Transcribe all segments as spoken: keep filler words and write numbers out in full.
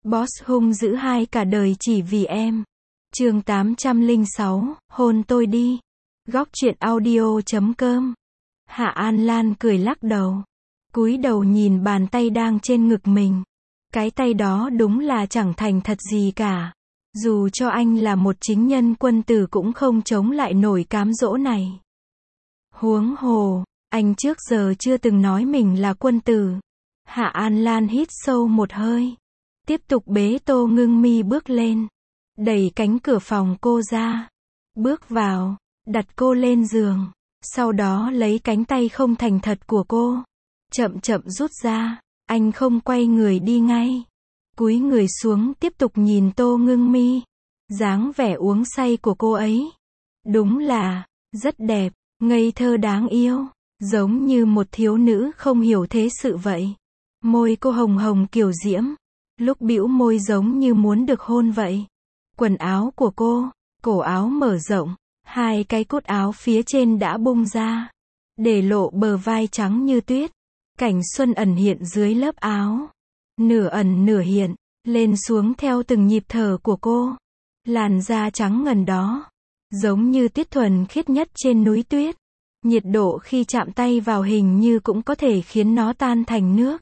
Boss hung dữ hai cả đời chỉ vì em. Chương tám trăm lẻ sáu, hôn tôi đi. Góc truyện audio chấm com. Hạ An Lan cười lắc đầu. Cúi đầu nhìn bàn tay đang trên ngực mình. Cái tay đó đúng là chẳng thành thật gì cả. Dù cho anh là một chính nhân quân tử cũng không chống lại nổi cám dỗ này. Huống hồ, anh trước giờ chưa từng nói mình là quân tử. Hạ An Lan hít sâu một hơi. Tiếp tục bế Tô Ngưng Mi bước lên. Đẩy cánh cửa phòng cô ra. Bước vào, đặt cô lên giường. Sau đó lấy cánh tay không thành thật của cô. Chậm chậm rút ra. Anh không quay người đi ngay. Cúi người xuống tiếp tục nhìn Tô Ngưng Mi. Dáng vẻ uống say của cô ấy. Đúng là, rất đẹp, ngây thơ đáng yêu. Giống như một thiếu nữ không hiểu thế sự vậy. Môi cô hồng hồng kiều diễm. Lúc bĩu môi giống như muốn được hôn vậy. Quần áo của cô, cổ áo mở rộng. Hai cái cúc áo phía trên đã bung ra. Để lộ bờ vai trắng như tuyết. Cảnh xuân ẩn hiện dưới lớp áo. Nửa ẩn nửa hiện, lên xuống theo từng nhịp thở của cô. Làn da trắng ngần đó. Giống như tuyết thuần khiết nhất trên núi tuyết. Nhiệt độ khi chạm tay vào hình như cũng có thể khiến nó tan thành nước.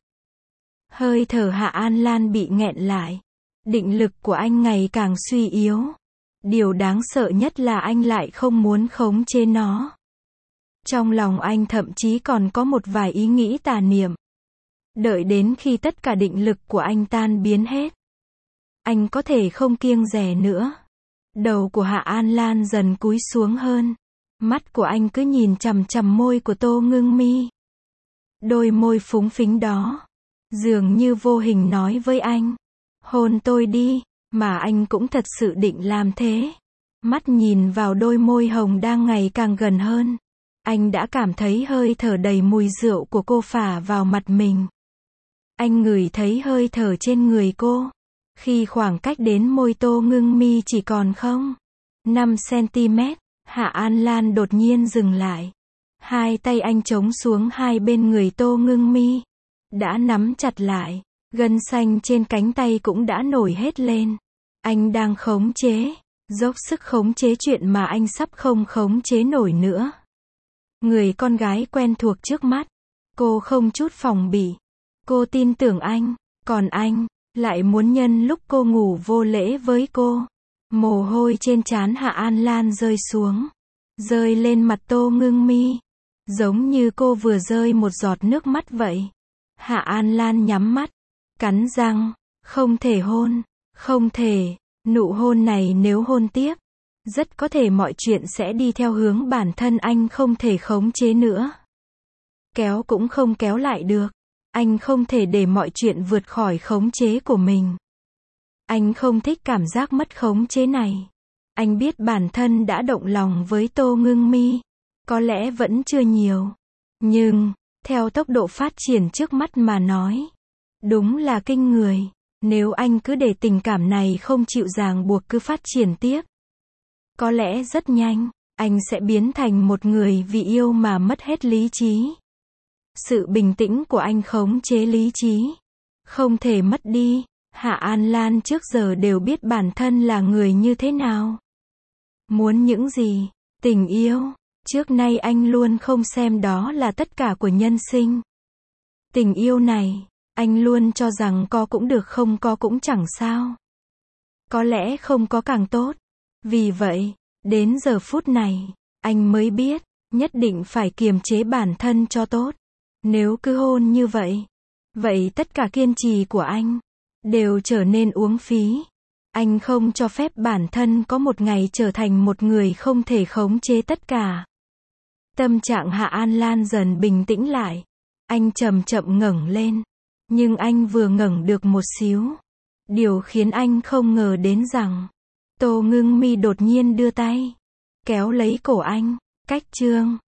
Hơi thở Hạ An Lan bị nghẹn lại. Định lực của anh ngày càng suy yếu. Điều đáng sợ nhất là anh lại không muốn khống chế nó. Trong lòng anh thậm chí còn có một vài ý nghĩ tà niệm. Đợi đến khi tất cả định lực của anh tan biến hết. Anh có thể không kiêng dè nữa. Đầu của Hạ An Lan dần cúi xuống hơn. Mắt của anh cứ nhìn chằm chằm môi của Tô Ngưng Mi. Đôi môi phúng phính đó. Dường như vô hình nói với anh. Hôn tôi đi, mà anh cũng thật sự định làm thế. Mắt nhìn vào đôi môi hồng đang ngày càng gần hơn. Anh đã cảm thấy hơi thở đầy mùi rượu của cô phả vào mặt mình. Anh ngửi thấy hơi thở trên người cô. Khi khoảng cách đến môi Tô Ngưng Mi chỉ còn không năm xăng-ti-mét, Hạ An Lan đột nhiên dừng lại. Hai tay anh chống xuống hai bên người Tô Ngưng Mi. Đã nắm chặt lại. Gân xanh trên cánh tay cũng đã nổi hết lên. Anh đang khống chế. Dốc sức khống chế chuyện mà anh sắp không khống chế nổi nữa. Người con gái quen thuộc trước mắt. Cô không chút phòng bị. Cô tin tưởng anh. Còn anh, lại muốn nhân lúc cô ngủ vô lễ với cô. Mồ hôi trên trán Hạ An Lan rơi xuống. Rơi lên mặt Tô Ngưng Mi. Giống như cô vừa rơi một giọt nước mắt vậy. Hạ An Lan nhắm mắt. Cắn răng. Không thể hôn. Không thể. Nụ hôn này nếu hôn tiếp. Rất có thể mọi chuyện sẽ đi theo hướng bản thân anh không thể khống chế nữa. Kéo cũng không kéo lại được. Anh không thể để mọi chuyện vượt khỏi khống chế của mình. Anh không thích cảm giác mất khống chế này. Anh biết bản thân đã động lòng với Tô Ngưng Mi. Có lẽ vẫn chưa nhiều. Nhưng, theo tốc độ phát triển trước mắt mà nói. Đúng là kinh người. Nếu anh cứ để tình cảm này không chịu ràng buộc cứ phát triển tiếp. Có lẽ rất nhanh, anh sẽ biến thành một người vì yêu mà mất hết lý trí. Sự bình tĩnh của anh khống chế lý trí. Không thể mất đi. Hạ An Lan trước giờ đều biết bản thân là người như thế nào. Muốn những gì? Tình yêu. Trước nay anh luôn không xem đó là tất cả của nhân sinh. Tình yêu này, anh luôn cho rằng có cũng được không có cũng chẳng sao. Có lẽ không có càng tốt. Vì vậy, đến giờ phút này, anh mới biết, nhất định phải kiềm chế bản thân cho tốt. Nếu cứ hôn như vậy, vậy tất cả kiên trì của anh đều trở nên uổng phí. Anh không cho phép bản thân có một ngày trở thành một người không thể khống chế tất cả. Tâm trạng Hạ An Lan dần bình tĩnh lại. Anh chậm chậm ngẩng lên. Nhưng anh vừa ngẩng được một xíu. Điều khiến anh không ngờ đến rằng Tô Ngưng Mi đột nhiên đưa tay kéo lấy cổ anh. Cách chương